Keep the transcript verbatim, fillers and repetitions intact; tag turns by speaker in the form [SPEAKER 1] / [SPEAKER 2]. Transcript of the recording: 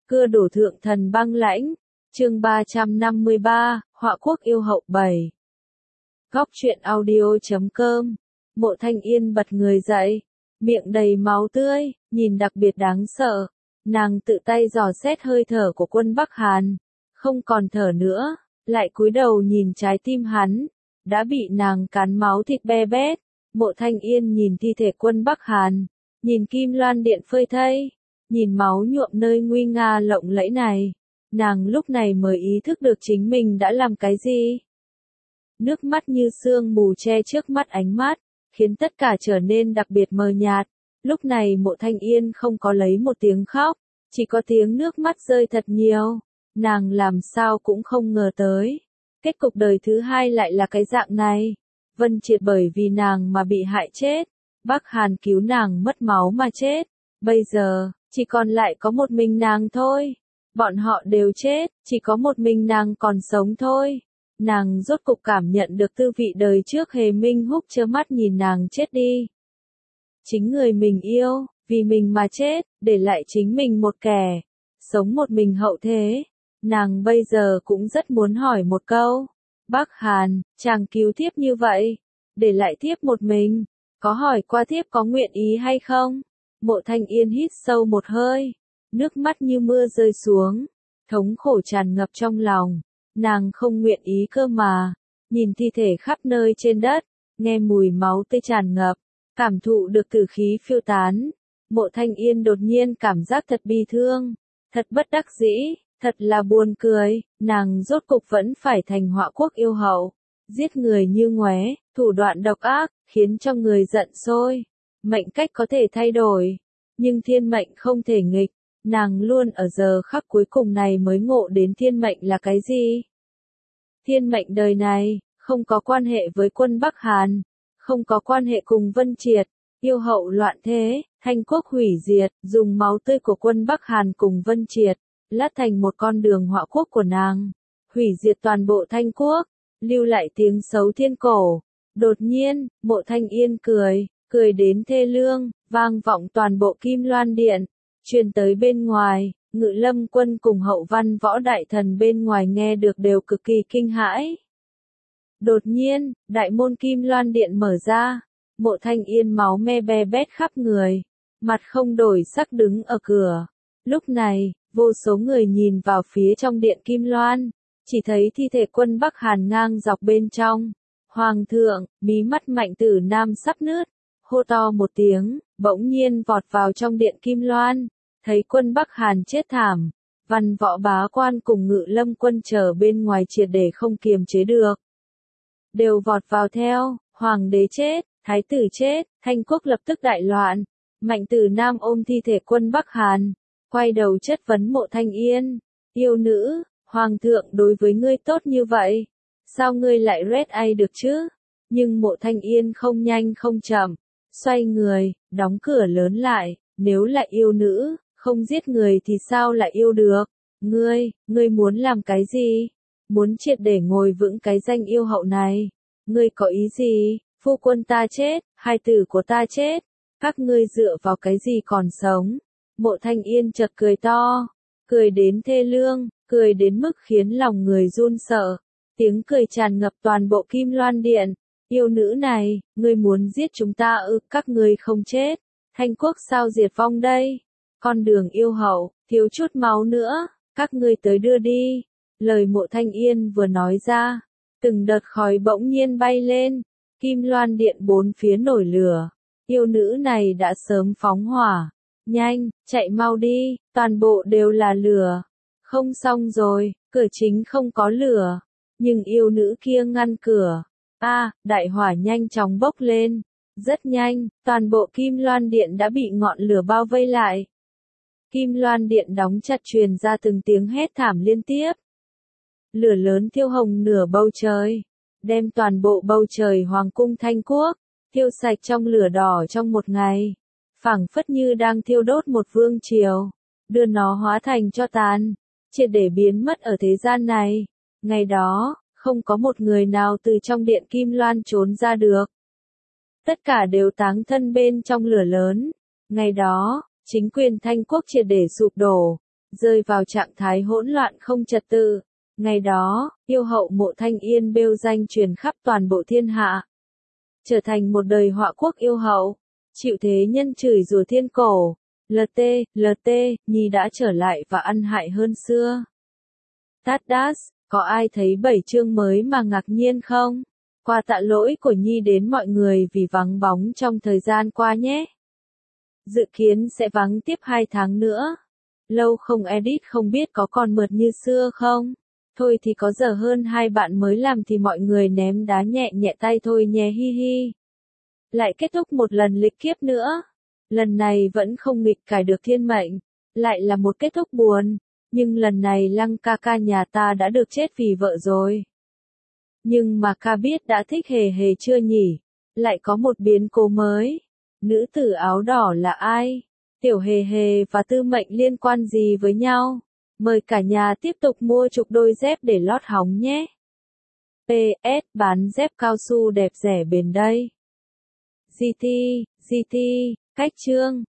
[SPEAKER 1] Cưa đổ thượng thần băng lãnh. Chương ba trăm năm mươi ba, Họa quốc yêu hậu bảy. Góc truyện audio chấm com. Mộ Thanh Yên bật người dậy, miệng đầy máu tươi, nhìn đặc biệt đáng sợ. Nàng tự tay dò xét hơi thở của quân Bắc Hàn, không còn thở nữa, lại cúi đầu nhìn trái tim hắn, đã bị nàng cắn máu thịt be bét. Mộ Thanh Yên nhìn thi thể quân Bắc Hàn, nhìn kim loan điện phơi thây, nhìn máu nhuộm nơi nguy nga lộng lẫy này, nàng lúc này mới ý thức được chính mình đã làm cái gì. Nước mắt như sương mù che trước mắt ánh mắt, khiến tất cả trở nên đặc biệt mờ nhạt. Lúc này Mộ Thanh Yên không có lấy một tiếng khóc, chỉ có tiếng nước mắt rơi thật nhiều. Nàng làm sao cũng không ngờ tới, kết cục đời thứ hai lại là cái dạng này. Vân Triệt bởi vì nàng mà bị hại chết, Bắc Hàn cứu nàng mất máu mà chết. Bây giờ, chỉ còn lại có một mình nàng thôi. Bọn họ đều chết, chỉ có một mình nàng còn sống thôi. Nàng rốt cục cảm nhận được tư vị đời trước. Hề Minh Húc trơ mắt nhìn nàng chết đi. Chính người mình yêu, vì mình mà chết, để lại chính mình một kẻ, sống một mình hậu thế. Nàng bây giờ cũng rất muốn hỏi một câu. Bắc Hàn, chàng cứu thiếp như vậy, để lại thiếp một mình, có hỏi qua thiếp có nguyện ý hay không? Mộ Thanh Yên hít sâu một hơi, nước mắt như mưa rơi xuống, thống khổ tràn ngập trong lòng. Nàng không nguyện ý cơ mà, nhìn thi thể khắp nơi trên đất, nghe mùi máu tươi tràn ngập, cảm thụ được tử khí phiêu tán. Mộ Thanh Yên đột nhiên cảm giác thật bi thương, thật bất đắc dĩ, thật là buồn cười. Nàng rốt cục vẫn phải thành Họa quốc yêu hậu, giết người như ngoé, thủ đoạn độc ác, khiến cho người giận sôi. Mệnh cách có thể thay đổi, nhưng thiên mệnh không thể nghịch. Nàng luôn ở giờ khắc cuối cùng này mới ngộ đến thiên mệnh là cái gì. Thiên mệnh đời này, không có quan hệ với quân Bắc Hàn, không có quan hệ cùng Vân Triệt, yêu hậu loạn thế, Thanh quốc hủy diệt, dùng máu tươi của quân Bắc Hàn cùng Vân Triệt, lát thành một con đường Họa quốc của nàng, hủy diệt toàn bộ Thanh quốc, lưu lại tiếng xấu thiên cổ. Đột nhiên, Mộ Thanh Yên cười, cười đến thê lương, vang vọng toàn bộ Kim Loan Điện, truyền tới bên ngoài. Ngự Lâm quân cùng Hậu Văn võ đại thần bên ngoài nghe được đều cực kỳ kinh hãi. Đột nhiên, đại môn Kim Loan Điện mở ra, Mộ Thanh Yên máu me be bét khắp người, mặt không đổi sắc đứng ở cửa. Lúc này, vô số người nhìn vào phía trong điện Kim Loan, chỉ thấy thi thể quân Bắc Hàn ngang dọc bên trong. Hoàng thượng, mí mắt Mạnh Tử Nam sắp nứt, hô to một tiếng, bỗng nhiên vọt vào trong điện Kim Loan, thấy quân Bắc Hàn chết thảm. Văn võ bá quan cùng Ngự Lâm quân chờ bên ngoài triệt để không kiềm chế được, đều vọt vào theo. Hoàng đế chết, thái tử chết, Thanh quốc lập tức đại loạn. Mạnh Tử Nam ôm thi thể quân Bắc Hàn, quay đầu chất vấn Mộ Thanh Yên. Yêu nữ, Hoàng thượng đối với ngươi tốt như vậy, sao ngươi lại red ai được chứ? Nhưng Mộ Thanh Yên không nhanh không chậm, xoay người, đóng cửa lớn lại. Nếu là yêu nữ, không giết người thì sao lại yêu được? Ngươi, ngươi muốn làm cái gì? Muốn triệt để ngồi vững cái danh yêu hậu này? Ngươi có ý gì? Phu quân ta chết, hai tử của ta chết, các ngươi dựa vào cái gì còn sống? Mộ Thanh Yên chợt cười to, cười đến thê lương, cười đến mức khiến lòng người run sợ. Tiếng cười tràn ngập toàn bộ Kim Loan Điện. Yêu nữ này, ngươi muốn giết chúng ta ư? Các ngươi không chết, Thanh quốc sao diệt vong đây? Con đường yêu hậu, thiếu chút máu nữa, các ngươi tới đưa đi. Lời Mộ Thanh Yên vừa nói ra, từng đợt khói bỗng nhiên bay lên, Kim Loan Điện bốn phía nổi lửa. Yêu nữ này đã sớm phóng hỏa. Nhanh, chạy mau đi, toàn bộ đều là lửa. Không xong rồi, cửa chính không có lửa, nhưng yêu nữ kia ngăn cửa. A, à, đại hỏa nhanh chóng bốc lên. Rất nhanh, toàn bộ Kim Loan Điện đã bị ngọn lửa bao vây lại. Kim Loan Điện đóng chặt, truyền ra từng tiếng hét thảm liên tiếp. Lửa lớn thiêu hồng nửa bầu trời, đem toàn bộ bầu trời Hoàng cung Thanh quốc thiêu sạch trong lửa đỏ trong một ngày, phảng phất như đang thiêu đốt một vương triều, đưa nó hóa thành tro tàn, triệt để biến mất ở thế gian này. Ngày đó, không có một người nào từ trong điện Kim Loan trốn ra được. Tất cả đều táng thân bên trong lửa lớn. Ngày đó, chính quyền Thanh quốc triệt để sụp đổ, rơi vào trạng thái hỗn loạn không trật tự. Ngày đó, yêu hậu Mộ Thanh Yên bêu danh truyền khắp toàn bộ thiên hạ. Trở thành một đời họa quốc yêu hậu, chịu thế nhân chửi rủa thiên cổ. lờ tê, lờ tê, Nhi đã trở lại và ăn hại hơn xưa. Tadas, có ai thấy bảy chương mới mà ngạc nhiên không? Qua tạ lỗi của Nhi đến mọi người vì vắng bóng trong thời gian qua nhé. Dự kiến sẽ vắng tiếp hai tháng nữa. Lâu không edit không biết có còn mượt như xưa không? Thôi thì có giờ hơn hai bạn mới làm thì mọi người ném đá nhẹ nhẹ tay thôi nhé hi hi. Lại kết thúc một lần lịch kiếp nữa. Lần này vẫn không nghịch cải được thiên mệnh. Lại là một kết thúc buồn. Nhưng lần này Lăng ca ca nhà ta đã được chết vì vợ rồi. Nhưng mà ca biết đã thích hề hề chưa nhỉ? Lại có một biến cố mới. Nữ tử áo đỏ là ai? Tiểu hề hề và tư mệnh liên quan gì với nhau? Mời cả nhà tiếp tục mua chục đôi dép để lót hóng nhé. pê ét bán dép cao su đẹp rẻ bền đây. giê tê, giê tê, cách chương.